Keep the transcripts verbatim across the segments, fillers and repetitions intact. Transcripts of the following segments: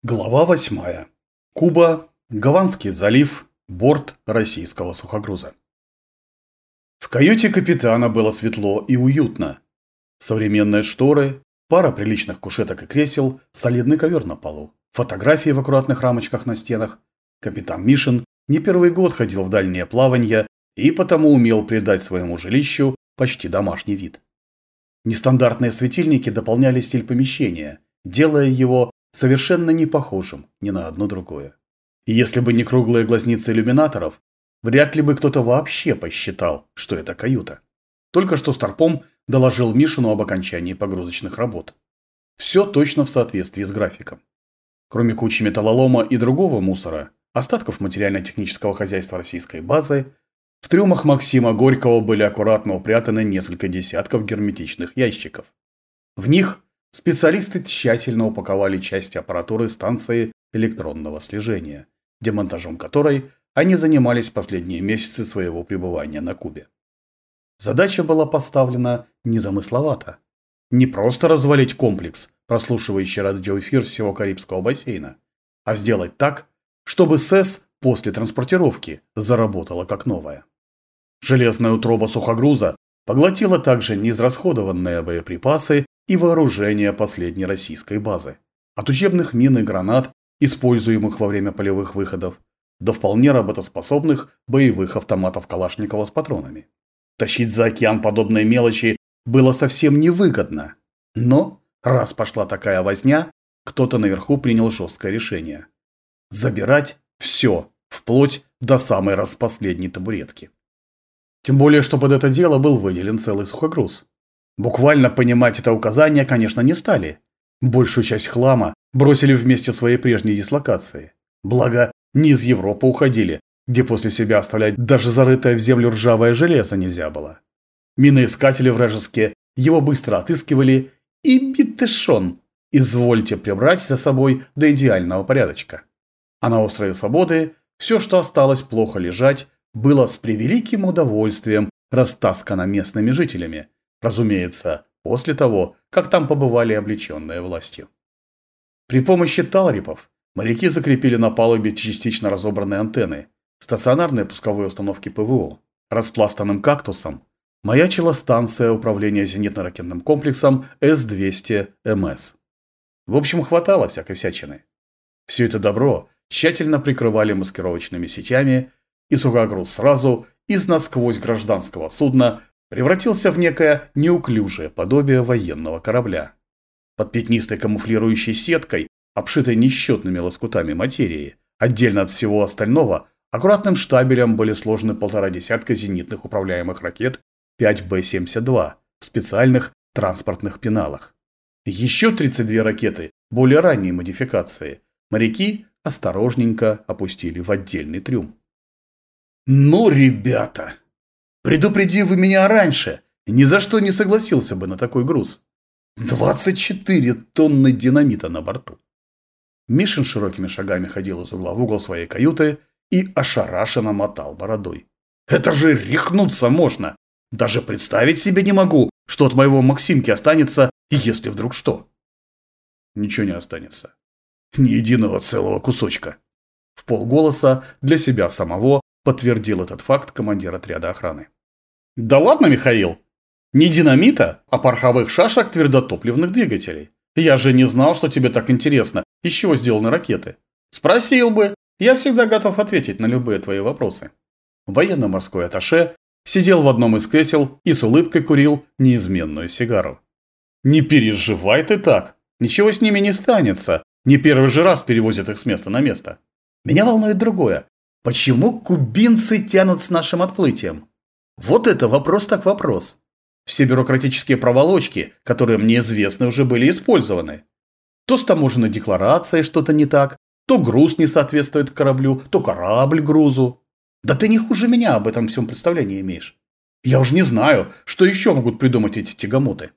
Глава восьмая. Куба, Гаванский залив, борт российского сухогруза. В каюте капитана было светло и уютно. Современные шторы, пара приличных кушеток и кресел, солидный ковер на полу, фотографии в аккуратных рамочках на стенах. Капитан Мишин не первый год ходил в дальние плавания и потому умел придать своему жилищу почти домашний вид. Нестандартные светильники дополняли стиль помещения, делая его совершенно не похожим ни на одно другое. И если бы не круглые глазницы иллюминаторов, вряд ли бы кто-то вообще посчитал, что это каюта. Только что Старпом доложил Мишину об окончании погрузочных работ. Все точно в соответствии с графиком. Кроме кучи металлолома и другого мусора, остатков материально-технического хозяйства российской базы, в трюмах Максима Горького были аккуратно упрятаны несколько десятков герметичных ящиков. В них специалисты тщательно упаковали части аппаратуры станции электронного слежения, демонтажом которой они занимались последние месяцы своего пребывания на Кубе. Задача была поставлена незамысловато. Не просто развалить комплекс, прослушивающий радиоэфир всего Карибского бассейна, а сделать так, чтобы СЭС после транспортировки заработала как новая. Железная утроба сухогруза поглотила также неизрасходованные боеприпасы и вооружение последней российской базы. От учебных мин и гранат, используемых во время полевых выходов, до вполне работоспособных боевых автоматов Калашникова с патронами. Тащить за океан подобные мелочи было совсем невыгодно. Но, раз пошла такая возня, кто-то наверху принял жесткое решение. Забирать все, вплоть до самой распоследней табуретки. Тем более, что под это дело был выделен целый сухогруз. Буквально понимать это указание, конечно, не стали. Большую часть хлама бросили вместе своей прежней дислокации. Благо, не из Европы уходили, где после себя оставлять даже зарытое в землю ржавое железо нельзя было. Миноискатели вражеские его быстро отыскивали и битышон, извольте прибрать за собой до идеального порядочка. А на острове Свободы все, что осталось плохо лежать, было с превеликим удовольствием растаскано местными жителями. Разумеется, после того, как там побывали облеченные властью. При помощи талрипов моряки закрепили на палубе частично разобранные антенны, стационарные пусковые установки ПВО. Распластанным кактусом маячила станция управления зенитно-ракетным комплексом С двести эм эс. В общем, хватало всякой всячины. Все это добро тщательно прикрывали маскировочными сетями, и сухогруз сразу из насквозь гражданского судна превратился в некое неуклюжее подобие военного корабля. Под пятнистой камуфлирующей сеткой, обшитой несчетными лоскутами материи, отдельно от всего остального, аккуратным штабелем были сложены полтора десятка зенитных управляемых ракет пять Бэ семьдесят два в специальных транспортных пеналах. Еще тридцать две ракеты более ранней модификации моряки осторожненько опустили в отдельный трюм. «Ну, ребята! Предупреди вы меня раньше, ни за что не согласился бы на такой груз. двадцать четыре тонны динамита на борту». Мишин широкими шагами ходил из угла в угол своей каюты и ошарашенно мотал бородой. «Это же рехнуться можно! Даже представить себе не могу, что от моего Максимки останется, если вдруг что». «Ничего не останется. Ни единого целого кусочка». В полголоса для себя самого подтвердил этот факт командир отряда охраны. «Да ладно, Михаил! Не динамита, а пороховых шашек твердотопливных двигателей. Я же не знал, что тебе так интересно, из чего сделаны ракеты. Спросил бы, я всегда готов ответить на любые твои вопросы». Военно-морской атташе сидел в одном из кресел и с улыбкой курил неизменную сигару. «Не переживай ты так, ничего с ними не станется, не первый же раз перевозят их с места на место. Меня волнует другое. Почему кубинцы тянут с нашим отплытием? Вот это вопрос так вопрос. Все бюрократические проволочки, которые мне известны, уже были использованы. То с таможенной декларацией что-то не так, то груз не соответствует кораблю, то корабль грузу. Да ты не хуже меня об этом всем представление имеешь. Я уж не знаю, что еще могут придумать эти тягомоты».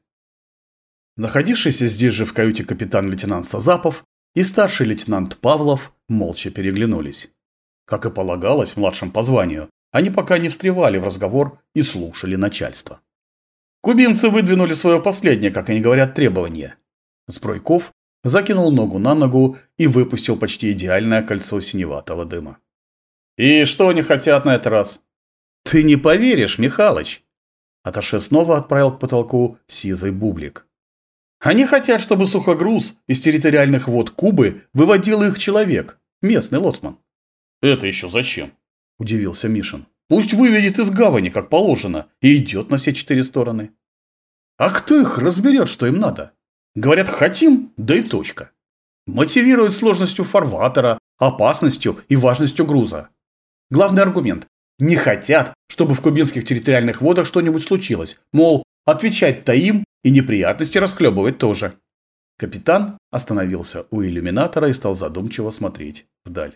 Находившийся здесь же в каюте капитан-лейтенант Сазапов и старший лейтенант Павлов молча переглянулись. Как и полагалось младшим по званию, они пока не встревали в разговор и слушали начальство. Кубинцы выдвинули свое последнее, как они говорят, требование. Збруйков закинул ногу на ногу и выпустил почти идеальное кольцо синеватого дыма. «И что они хотят на этот раз?» «Ты не поверишь, Михалыч!» Атташе снова отправил к потолку сизый бублик. «Они хотят, чтобы сухогруз из территориальных вод Кубы выводил их человек, местный лоцман». «Это еще зачем?» – удивился Мишин. «Пусть выведет из гавани, как положено, и идет на все четыре стороны». «А кто их разберет, что им надо? Говорят, хотим, да и точка. Мотивируют сложностью фарватера, опасностью и важностью груза. Главный аргумент – не хотят, чтобы в кубинских территориальных водах что-нибудь случилось. Мол, отвечать-то им и неприятности расхлебывать тоже». Капитан остановился у иллюминатора и стал задумчиво смотреть вдаль.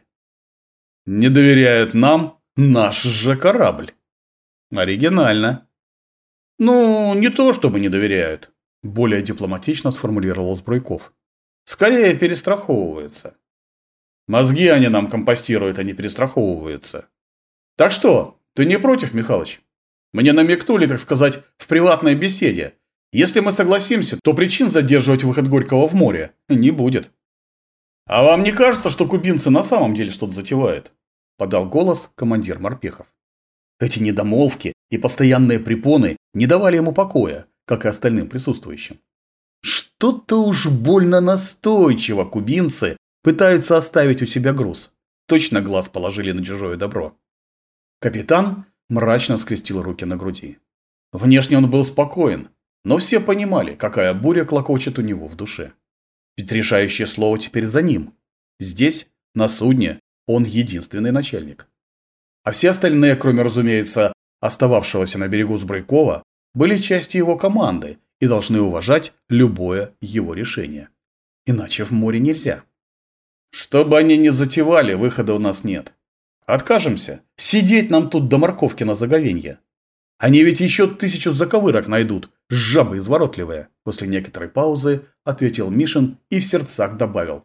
«Не доверяют нам наш же корабль». «Оригинально». «Ну, не то чтобы не доверяют», – более дипломатично сформулировал Збруйков. «Скорее перестраховываются». «Мозги они нам компостируют, а не перестраховываются». «Так что, ты не против, Михалыч? Мне намекнули, так сказать, в приватной беседе. Если мы согласимся, то причин задерживать выход Горького в море не будет». «А вам не кажется, что кубинцы на самом деле что-то затевают?» – подал голос командир морпехов. Эти недомолвки и постоянные препоны не давали ему покоя, как и остальным присутствующим. Что-то уж больно настойчиво кубинцы пытаются оставить у себя груз. Точно глаз положили на чужое добро. Капитан мрачно скрестил руки на груди. Внешне он был спокоен, но все понимали, какая буря клокочет у него в душе. Ведь решающее слово теперь за ним. Здесь, на судне, он единственный начальник. А все остальные, кроме, разумеется, остававшегося на берегу Збруйкова, были частью его команды и должны уважать любое его решение. Иначе в море нельзя. Что бы они ни затевали, выхода у нас нет. Откажемся. Сидеть нам тут до морковки на заговенье. Они ведь еще тысячу заковырок найдут, жабы изворотливые. После некоторой паузы ответил Мишин и в сердцах добавил.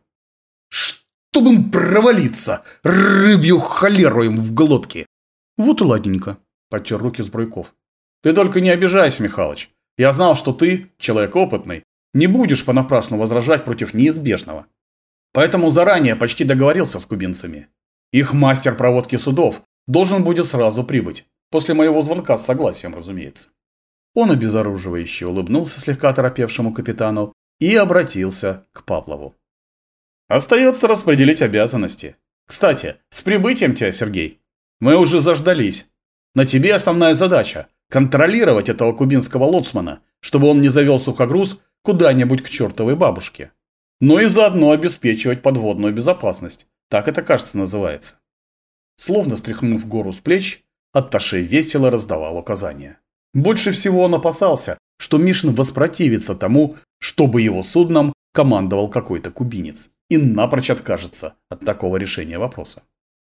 Чтобы им провалиться, рыбью холеру им в глотки. Вот и ладненько, потер руки Збруйков. Ты только не обижайся, Михалыч. Я знал, что ты, человек опытный, не будешь понапрасну возражать против неизбежного. Поэтому заранее почти договорился с кубинцами. Их мастер проводки судов должен будет сразу прибыть. После моего звонка с согласием, разумеется. Он обезоруживающе улыбнулся слегка оторопевшему капитану и обратился к Павлову. Остается распределить обязанности. Кстати, с прибытием тебя, Сергей. Мы уже заждались. На тебе основная задача – контролировать этого кубинского лоцмана, чтобы он не завел сухогруз куда-нибудь к чертовой бабушке. Ну и заодно обеспечивать подводную безопасность. Так это, кажется, называется. Словно стряхнув гору с плеч, атташе весело раздавал указания. Больше всего он опасался, что Мишин воспротивится тому, чтобы его судном командовал какой-то кубинец, и напрочь откажется от такого решения вопроса.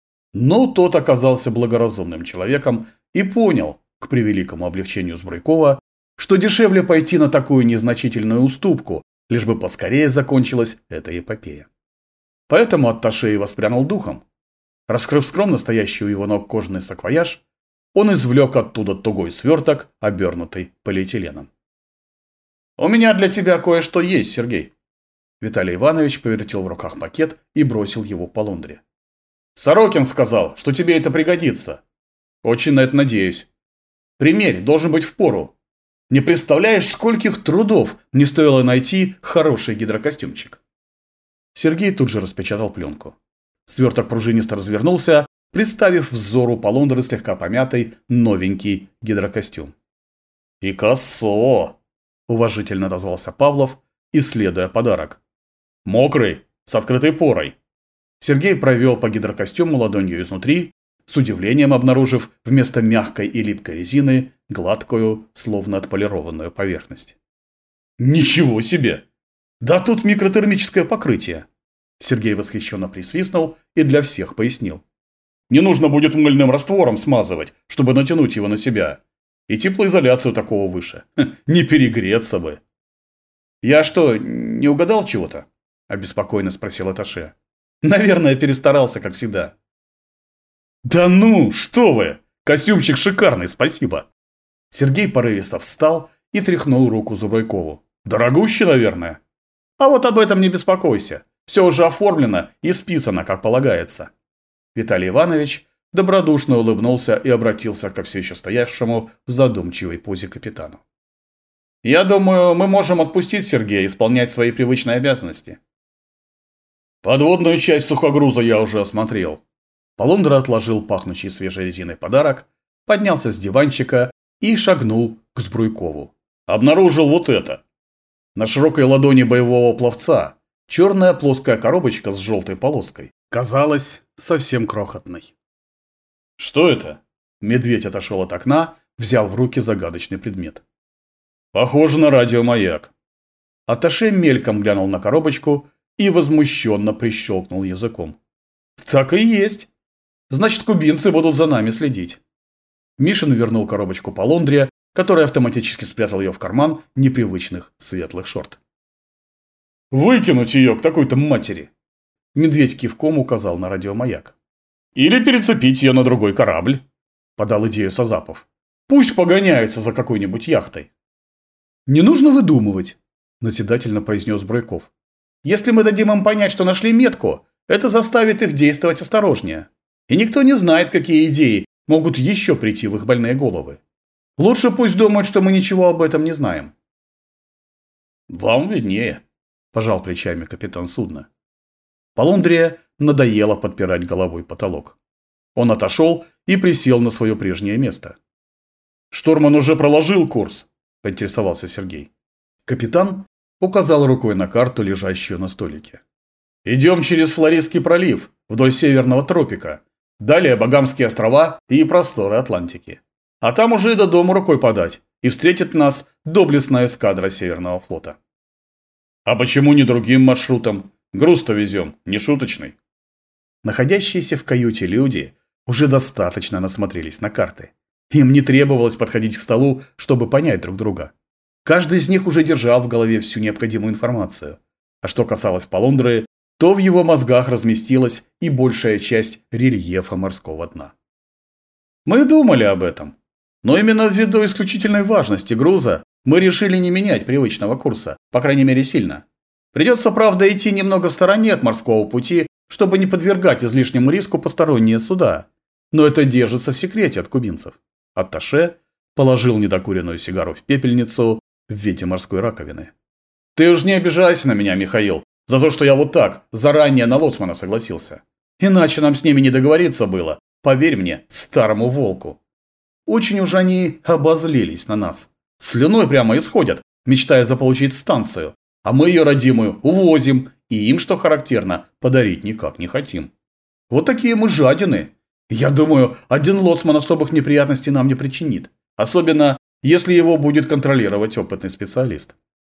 Но тот оказался благоразумным человеком и понял, к превеликому облегчению Збруйкова, что дешевле пойти на такую незначительную уступку, лишь бы поскорее закончилась эта эпопея. Поэтому атташе и воспрянул духом. Раскрыв скромно стоящий у его ног кожаный саквояж, он извлек оттуда тугой сверток, обернутый полиэтиленом. «У меня для тебя кое-что есть, Сергей». Виталий Иванович повертел в руках пакет и бросил его по лондре. «Сорокин сказал, что тебе это пригодится. Очень на это надеюсь. Примерь, должен быть впору. Не представляешь, скольких трудов мне стоило найти хороший гидрокостюмчик». Сергей тут же распечатал пленку. Сверток пружинисто развернулся, представив взору полондры слегка помятый новенький гидрокостюм. «И косо!» – уважительно отозвался Павлов, исследуя подарок. «Мокрый, с открытой порой». Сергей провел по гидрокостюму ладонью изнутри, с удивлением обнаружив вместо мягкой и липкой резины гладкую, словно отполированную поверхность. «Ничего себе! Да тут микротермическое покрытие!» Сергей восхищенно присвистнул и для всех пояснил. «Не нужно будет мыльным раствором смазывать, чтобы натянуть его на себя. И теплоизоляцию такого выше. Не перегреться бы!» «Я что, не угадал чего-то?» – обеспокоенно спросил атташе. «Наверное, перестарался, как всегда». «Да ну, что вы! Костюмчик шикарный, спасибо!» Сергей порывисто встал и тряхнул руку Збруйкову. «Дорогущий, наверное?» А вот об этом не беспокойся. Все уже оформлено и списано, как полагается. Виталий Иванович добродушно улыбнулся и обратился ко все еще стоявшему в задумчивой позе капитану. «Я думаю, мы можем отпустить Сергея исполнять свои привычные обязанности». «Подводную часть сухогруза я уже осмотрел». Полундра отложил пахнущий свежей резиной подарок, поднялся с диванчика и шагнул к Збруйкову. «Обнаружил вот это». На широкой ладони боевого пловца черная плоская коробочка с желтой полоской казалась совсем крохотной. «Что это?» Медведь отошел от окна, взял в руки загадочный предмет. «Похоже на радиомаяк». Атташе мельком глянул на коробочку и возмущенно прищелкнул языком. «Так и есть. Значит, кубинцы будут за нами следить». Мишин вернул коробочку Полундре, который автоматически спрятал ее в карман непривычных светлых шорт. «Выкинуть ее к такой-то матери!» Медведь кивком указал на радиомаяк. «Или перецепить ее на другой корабль», – подал идею Сазапов. «Пусть погоняются за какой-нибудь яхтой». «Не нужно выдумывать», – назидательно произнес Бройков. «Если мы дадим им понять, что нашли метку, это заставит их действовать осторожнее. И никто не знает, какие идеи могут еще прийти в их больные головы. Лучше пусть думают, что мы ничего об этом не знаем». «Вам виднее», – пожал плечами капитан судна. Полундре надоело подпирать головой потолок. Он отошел и присел на свое прежнее место. «Штурман уже проложил курс?» – поинтересовался Сергей. Капитан указал рукой на карту, лежащую на столике. «Идем через Флоридский пролив, вдоль северного тропика, далее Багамские острова и просторы Атлантики. А там уже и до дома рукой подать, и встретит нас доблестная эскадра Северного флота». «А почему не другим маршрутом? Груз-то везем, не шуточный». Находящиеся в каюте люди уже достаточно насмотрелись на карты. Им не требовалось подходить к столу, чтобы понять друг друга. Каждый из них уже держал в голове всю необходимую информацию. А что касалось Полундры, то в его мозгах разместилась и большая часть рельефа морского дна. Мы думали об этом. Но именно ввиду исключительной важности груза мы решили не менять привычного курса, по крайней мере сильно. Придется, правда, идти немного в стороне от морского пути, чтобы не подвергать излишнему риску посторонние суда. Но это держится в секрете от кубинцев. Атташе положил недокуренную сигару в пепельницу в виде морской раковины. «Ты уж не обижайся на меня, Михаил, за то, что я вот так заранее на лоцмана согласился. Иначе нам с ними не договориться было, поверь мне, старому волку. Очень уж они обозлились на нас. Слюной прямо исходят, мечтая заполучить станцию. А мы ее родимую увозим, и им, что характерно, подарить никак не хотим. Вот такие мы жадины. Я думаю, один лоцман особых неприятностей нам не причинит. Особенно, если его будет контролировать опытный специалист».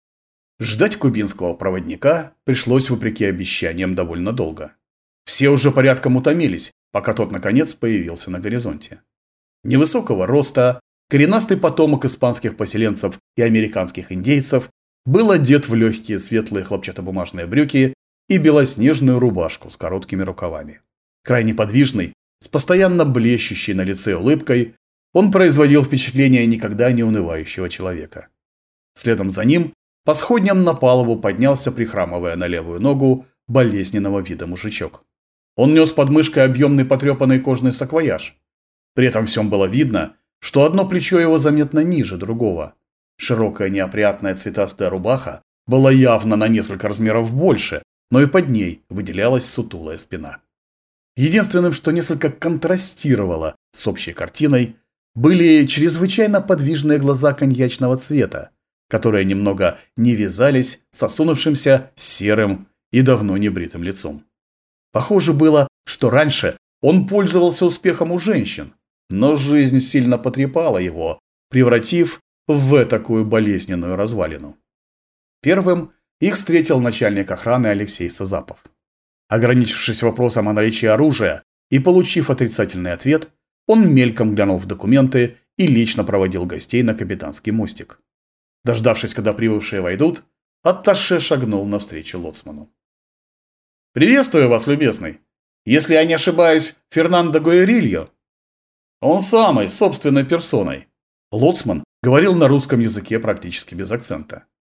Ждать кубинского проводника пришлось, вопреки обещаниям, довольно долго. Все уже порядком утомились, пока тот, наконец, появился на горизонте. Невысокого роста, коренастый потомок испанских поселенцев и американских индейцев, был одет в легкие светлые хлопчатобумажные брюки и белоснежную рубашку с короткими рукавами. Крайне подвижный, с постоянно блещущей на лице улыбкой, он производил впечатление никогда не унывающего человека. Следом за ним по сходням на палубу поднялся, прихрамывая на левую ногу, болезненного вида мужичок. Он нес под мышкой объемный потрепанный кожаный саквояж. При этом всем было видно, что одно плечо его заметно ниже другого. Широкая неопрятная цветастая рубаха была явно на несколько размеров больше, но и под ней выделялась сутулая спина. Единственным, что несколько контрастировало с общей картиной, были чрезвычайно подвижные глаза коньячного цвета, которые немного не вязались с осунувшимся серым и давно небритым лицом. Похоже было, что раньше он пользовался успехом у женщин, но жизнь сильно потрепала его, превратив в такую болезненную развалину. Первым их встретил начальник охраны Алексей Сазапов. Ограничившись вопросом о наличии оружия и получив отрицательный ответ, он мельком глянул в документы и лично проводил гостей на капитанский мостик. Дождавшись, когда прибывшие войдут, атташе шагнул навстречу лоцману. «Приветствую вас, любезный. Если я не ошибаюсь, Фернандо Гуэрильо?» «Он самый, собственной персоной». Лоцман говорил на русском языке практически без акцента.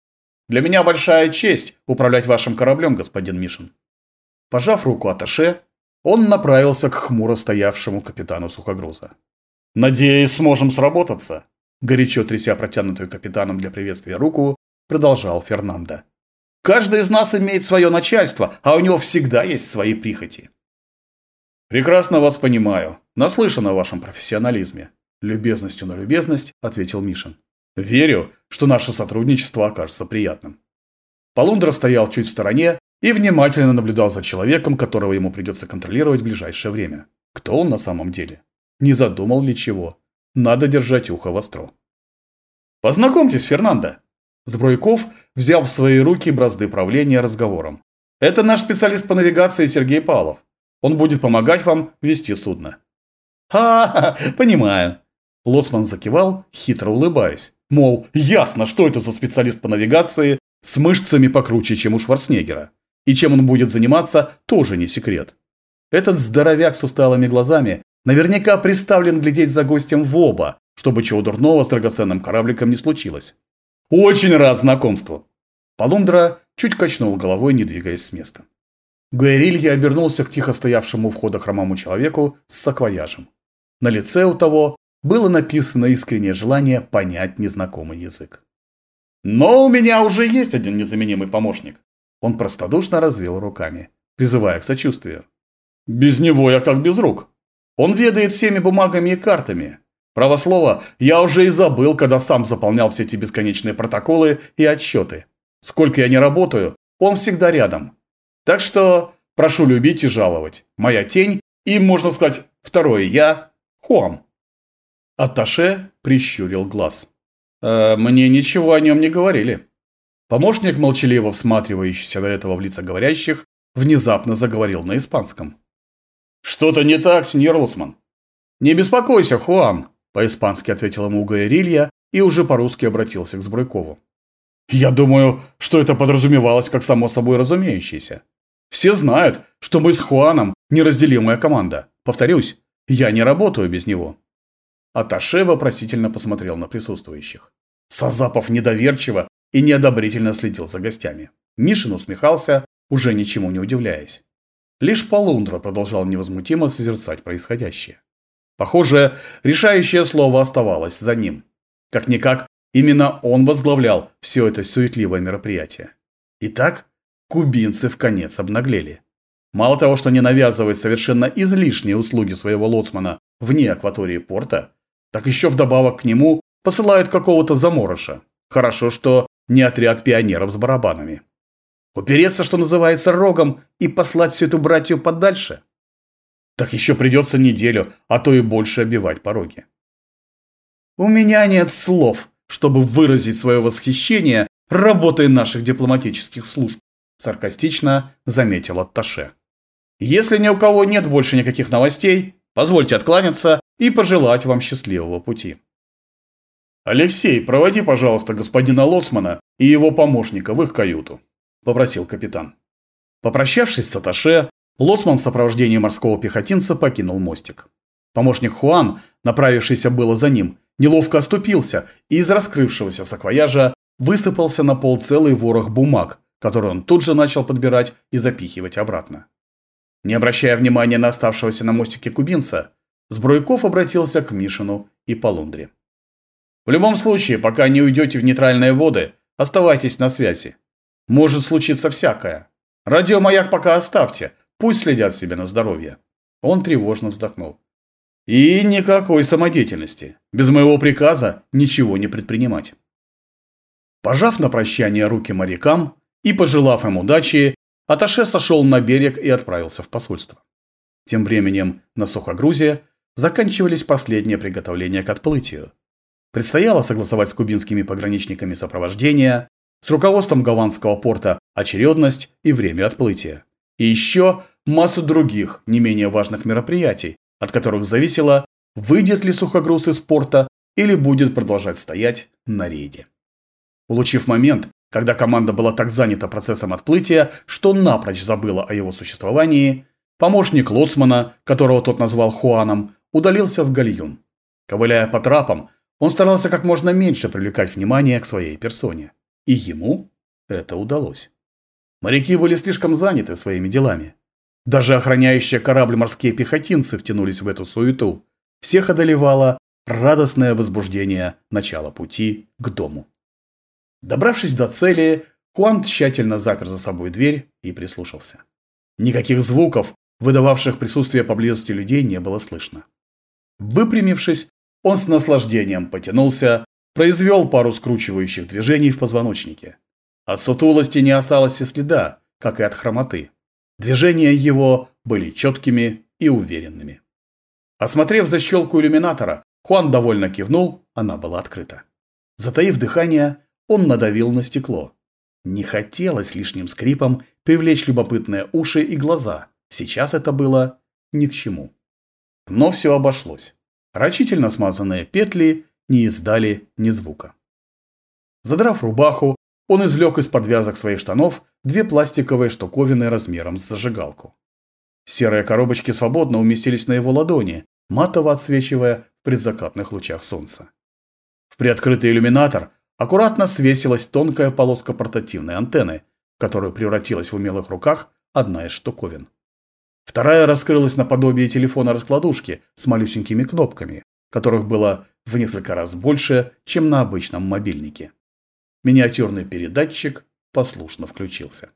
Для меня большая честь управлять вашим кораблем, господин Мишин». Пожав руку атташе, он направился к хмуро стоявшему капитану сухогруза. «Надеюсь, сможем сработаться», – горячо тряся протянутую капитаном для приветствия руку, продолжал Фернандо. «Каждый из нас имеет свое начальство, а у него всегда есть свои прихоти». «Прекрасно вас понимаю. Наслышан о вашем профессионализме», – любезностью на любезность ответил Мишин. «Верю, что наше сотрудничество окажется приятным». Полундра стоял чуть в стороне и внимательно наблюдал за человеком, которого ему придется контролировать в ближайшее время. Кто он на самом деле? Не задумал ли чего? Надо держать ухо востро. «Познакомьтесь, Фернандо». Збруйков взял в свои руки бразды правления разговором. «Это наш специалист по навигации Сергей Павлов. Он будет помогать вам вести судно». «Ха-ха, понимаю». Лоцман закивал, хитро улыбаясь. Мол, ясно, что это за специалист по навигации с мышцами покруче, чем у Шварценеггера. И чем он будет заниматься, тоже не секрет. Этот здоровяк с усталыми глазами наверняка приставлен глядеть за гостем в оба, чтобы чего дурного с драгоценным корабликом не случилось. «Очень рад знакомству!» Полундра чуть качнул головой, не двигаясь с места. Гуэрилья обернулся к тихо стоявшему у входа хромому человеку с саквояжем. На лице у того было написано искреннее желание понять незнакомый язык. «Но у меня уже есть один незаменимый помощник». Он простодушно развел руками, призывая к сочувствию. «Без него я как без рук. Он ведает всеми бумагами и картами. Право слово, я уже и забыл, когда сам заполнял все эти бесконечные протоколы и отчеты. Сколько я не работаю, он всегда рядом. Так что прошу любить и жаловать. Моя тень и, можно сказать, второе я – Хуан». Атташе прищурил глаз. «Э, «Мне ничего о нем не говорили». Помощник, молчаливо всматривающийся до этого в лица говорящих, внезапно заговорил на испанском. «Что-то не так, сеньор Лоцман». «Не беспокойся, Хуан», – по-испански ответил ему Гуэрилья и уже по-русски обратился к Збруйкову. «Я думаю, что это подразумевалось как само собой разумеющееся. Все знают, что мы с Хуаном неразделимая команда. Повторюсь, я не работаю без него». Атташе вопросительно посмотрел на присутствующих. Сазапов недоверчиво и неодобрительно следил за гостями. Мишин усмехался, уже ничему не удивляясь. Лишь Полундра продолжал невозмутимо созерцать происходящее. Похоже, решающее слово оставалось за ним. Как-никак, именно он возглавлял все это суетливое мероприятие. Итак, кубинцы вконец обнаглели. Мало того, что не навязывают совершенно излишние услуги своего лоцмана вне акватории порта, так еще вдобавок к нему посылают какого-то заморыша. Хорошо, что не отряд пионеров с барабанами. Упереться, что называется, рогом и послать всю эту братью подальше? Так еще придется неделю, а то и больше обивать пороги. У меня нет слов, чтобы выразить свое восхищение работой наших дипломатических служб, саркастично заметил атташе. Если ни у кого нет больше никаких новостей, позвольте откланяться и пожелать вам счастливого пути. «Алексей, проводи, пожалуйста, господина Лоцмана и его помощника в их каюту», – попросил капитан. Попрощавшись с атташе, Лоцман в сопровождении морского пехотинца покинул мостик. Помощник Хуан, направившийся было за ним, неловко оступился, и из раскрывшегося саквояжа высыпался на пол целый ворох бумаг, который он тут же начал подбирать и запихивать обратно. Не обращая внимания на оставшегося на мостике кубинца, Збруйков обратился к Мишину и Полундре. «В любом случае, пока не уйдете в нейтральные воды, оставайтесь на связи. Может случиться всякое. Радиомаяк пока оставьте, пусть следят себе на здоровье». Он тревожно вздохнул. «И никакой самодеятельности. Без моего приказа ничего не предпринимать». Пожав на прощание руки морякам и пожелав им удачи, атташе сошел на берег и отправился в посольство. Тем временем на сухогрузе заканчивались последние приготовления к отплытию. Предстояло согласовать с кубинскими пограничниками сопровождение, с руководством голландского порта очередность и время отплытия. И еще массу других, не менее важных мероприятий, от которых зависело, выйдет ли сухогруз из порта или будет продолжать стоять на рейде. Улучив момент, когда команда была так занята процессом отплытия, что напрочь забыла о его существовании, помощник лоцмана, которого тот назвал Хуаном, удалился в гальюн. Ковыляя по трапам, он старался как можно меньше привлекать внимание к своей персоне. И ему это удалось. Моряки были слишком заняты своими делами. Даже охраняющие корабль морские пехотинцы втянулись в эту суету. Всех одолевало радостное возбуждение начала пути к дому. Добравшись до цели, Хуан тщательно запер за собой дверь и прислушался. Никаких звуков, выдававших присутствие поблизости людей, не было слышно. Выпрямившись, он с наслаждением потянулся, произвел пару скручивающих движений в позвоночнике. От сутулости не осталось и следа, как и от хромоты. Движения его были четкими и уверенными. Осмотрев защелку иллюминатора, Хуан довольно кивнул, она была открыта. Затаив дыхание, он надавил на стекло. Не хотелось лишним скрипом привлечь любопытные уши и глаза. Сейчас это было ни к чему. Но все обошлось. Рачительно смазанные петли не издали ни звука. Задрав рубаху, он извлек из подвязок своих штанов две пластиковые штуковины размером с зажигалку. Серые коробочки свободно уместились на его ладони, матово отсвечивая в предзакатных лучах солнца. В приоткрытый иллюминатор аккуратно свесилась тонкая полоска портативной антенны, в которую превратилась в умелых руках одна из штуковин. Вторая раскрылась наподобие телефона-раскладушки с малюсенькими кнопками, которых было в несколько раз больше, чем на обычном мобильнике. Миниатюрный передатчик послушно включился.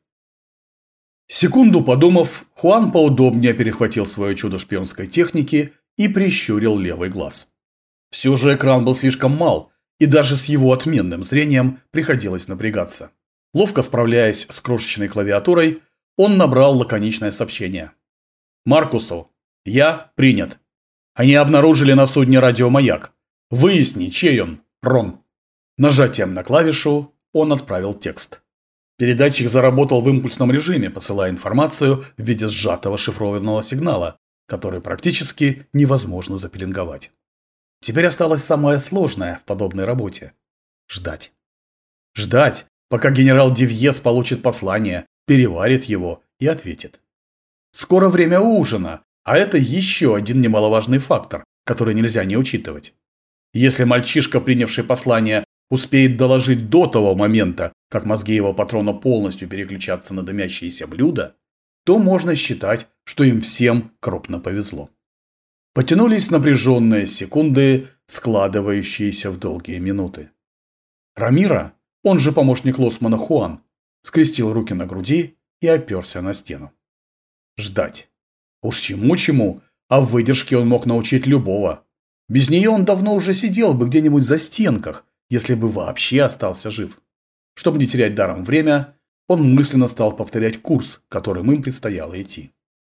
Секунду подумав, Хуан поудобнее перехватил свое чудо шпионской техники и прищурил левый глаз. Все же экран был слишком мал, и даже с его отменным зрением приходилось напрягаться. Ловко справляясь с крошечной клавиатурой, он набрал лаконичное сообщение. «Маркусу, я принят. Они обнаружили на судне радиомаяк. Выясни, чей он, Рон». Нажатием на клавишу он отправил текст. Передатчик заработал в импульсном режиме, посылая информацию в виде сжатого шифрованного сигнала, который практически невозможно запеленговать. Теперь осталось самое сложное в подобной работе – ждать. Ждать, пока генерал Девьес получит послание, переварит его и ответит. Скоро время ужина, а это еще один немаловажный фактор, который нельзя не учитывать. Если мальчишка, принявший послание, успеет доложить до того момента, как мозги его патрона полностью переключатся на дымящиеся блюда, то можно считать, что им всем крупно повезло. Потянулись напряженные секунды, складывающиеся в долгие минуты. Рамиро, он же помощник лоцмана Хуан, скрестил руки на груди и оперся на стену. Ждать. Уж чему-чему, а в выдержке он мог научить любого. Без нее он давно уже сидел бы где-нибудь за стенках, если бы вообще остался жив. Чтобы не терять даром время, он мысленно стал повторять курс, которым им предстояло идти.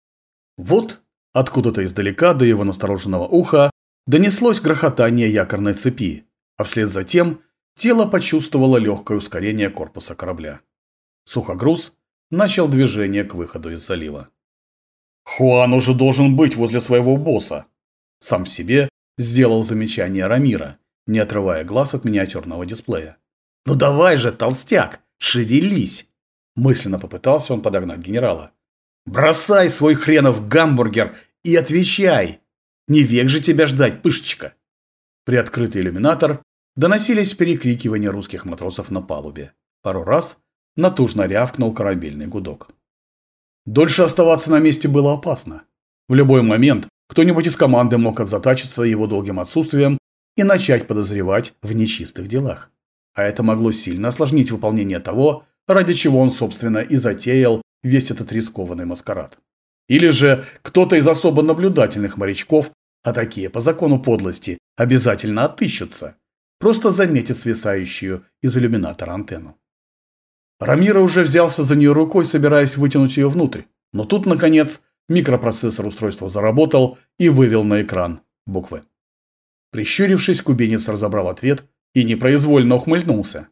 Вот откуда-то издалека до его настороженного уха донеслось грохотание якорной цепи, а вслед за тем тело почувствовало легкое ускорение корпуса корабля. Сухогруз начал движение к выходу из залива. «Хуан уже должен быть возле своего босса», – сам себе сделал замечание Рамиро, не отрывая глаз от миниатюрного дисплея. «Ну давай же, толстяк, шевелись!» Мысленно попытался он подогнать генерала. «Бросай свой хренов гамбургер и отвечай! Не век же тебя ждать, пышечка!» Приоткрытый иллюминатор доносились перекрикивания русских матросов на палубе. Пару раз натужно рявкнул корабельный гудок. Дольше оставаться на месте было опасно. В любой момент кто-нибудь из команды мог отзатачиться его долгим отсутствием и начать подозревать в нечистых делах. А это могло сильно осложнить выполнение того, ради чего он, собственно, и затеял весь этот рискованный маскарад. Или же кто-то из особо наблюдательных морячков, а такие по закону подлости обязательно отыщутся, просто заметит свисающую из иллюминатора антенну. Рамиро уже взялся за нее рукой, собираясь вытянуть ее внутрь, но тут, наконец, микропроцессор устройства заработал и вывел на экран буквы. Прищурившись, кубинец разобрал ответ и непроизвольно ухмыльнулся.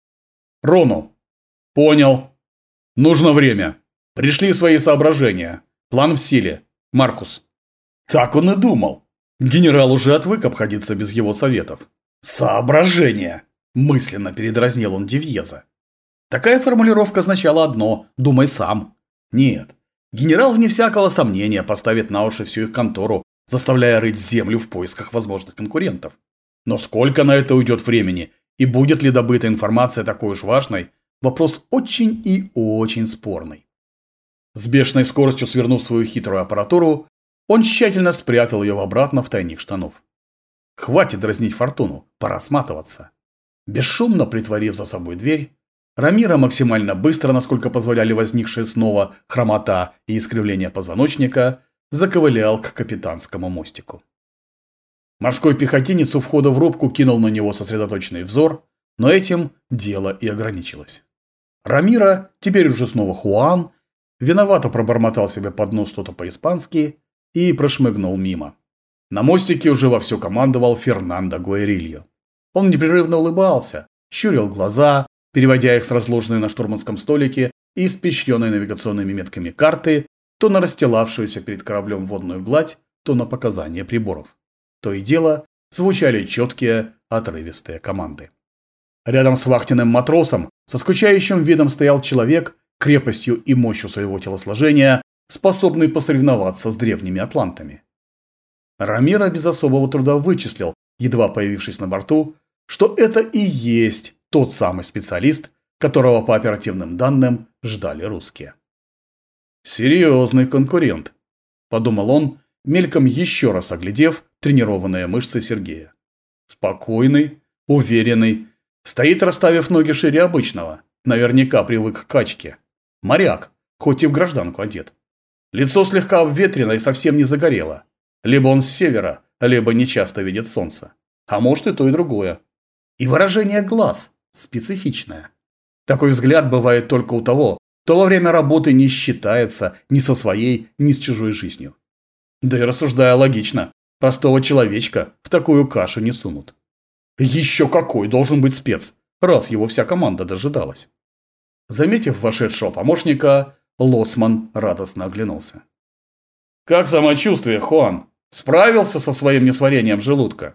«Рону. Понял. Нужно время. Пришли свои соображения. План в силе. Маркус». Так он и думал. Генерал уже отвык обходиться без его советов. «Соображения!» – мысленно передразнил он Девьеза. Такая формулировка означала одно – думай сам. Нет, генерал вне всякого сомнения поставит на уши всю их контору, заставляя рыть землю в поисках возможных конкурентов. Но сколько на это уйдет времени, и будет ли добыта информация такой уж важной, Вопрос очень и очень спорный. С бешеной скоростью свернув свою хитрую аппаратуру, он тщательно спрятал ее обратно в тайник штанов. Хватит дразнить фортуну, пора сматываться. Бесшумно притворив за собой дверь, Рамиро максимально быстро, насколько позволяли возникшие снова хромота и искривление позвоночника, заковылял к капитанскому мостику. Морской пехотинец у входа в рубку кинул на него сосредоточенный взор, но этим дело и ограничилось. Рамиро, теперь уже снова Хуан, виновато пробормотал себе под нос что-то по-испански и прошмыгнул мимо. На мостике уже вовсю командовал Фернандо Гуэрильо. Он непрерывно улыбался, щурил глаза, переводя их с разложенной на штурманском столике и испещренной навигационными метками карты то на расстилавшуюся перед кораблем водную гладь, то на показания приборов. То и дело звучали четкие, отрывистые команды. Рядом с вахтенным матросом со скучающим видом стоял человек, крепостью и мощью своего телосложения, способный посоревноваться с древними атлантами. Рамиро без особого труда вычислил, едва появившись на борту, что это и есть тот самый специалист, которого по оперативным данным ждали русские. «Серьезный конкурент», – подумал он, мельком еще раз оглядев тренированные мышцы Сергея. Спокойный, уверенный, стоит, расставив ноги шире обычного, наверняка привык к качке. Моряк, хоть и в гражданку одет. Лицо слегка обветрено и совсем не загорело. Либо он с севера, либо нечасто видит солнце. А может и то, и другое. И выражение глаз специфичное. Такой взгляд бывает только у того, кто во время работы не считается ни со своей, ни с чужой жизнью. Да и рассуждая логично, простого человечка в такую кашу не сунут. Еще какой должен быть спец, раз его вся команда дожидалась. Заметив вошедшего помощника, лоцман радостно оглянулся. «Как самочувствие, Хуан? Справился со своим несварением желудка?»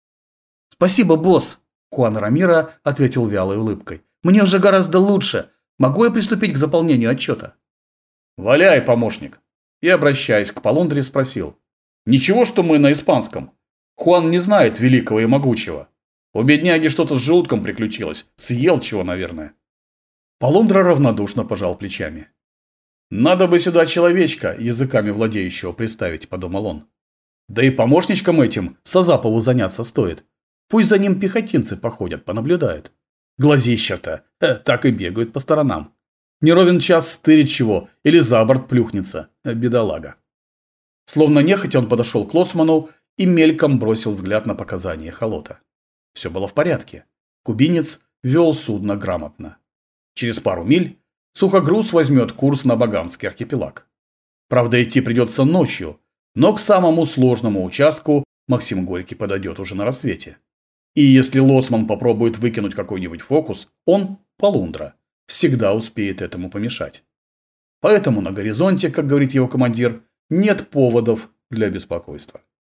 «Спасибо, босс», – Хуан Рамиро ответил вялой улыбкой. «Мне уже гораздо лучше. Могу я приступить к заполнению отчета?» «Валяй, помощник!» И, обращаясь к Полундре, спросил. «Ничего, что мы на испанском? Хуан не знает великого и могучего. У бедняги что-то с желудком приключилось. Съел чего, наверное». Полундра равнодушно пожал плечами. «Надо бы сюда человечка, языками владеющего, приставить», – подумал он. «Да и помощничкам этим Сазапову заняться стоит. Пусть за ним пехотинцы походят, понаблюдают. Глазища-то э, так и бегают по сторонам. Не ровен час стырит чего или за борт плюхнется, э, бедолага». Словно нехотя он подошел к лоцману и мельком бросил взгляд на показания Холота. Все было в порядке. Кубинец вел судно грамотно. Через пару миль сухогруз возьмет курс на Багамский архипелаг. Правда, идти придется ночью, но к самому сложному участку Максим Горький подойдет уже на рассвете. И если лоцман попробует выкинуть какой-нибудь фокус, он, Полундра, всегда успеет этому помешать. Поэтому на горизонте, как говорит его командир, нет поводов для беспокойства.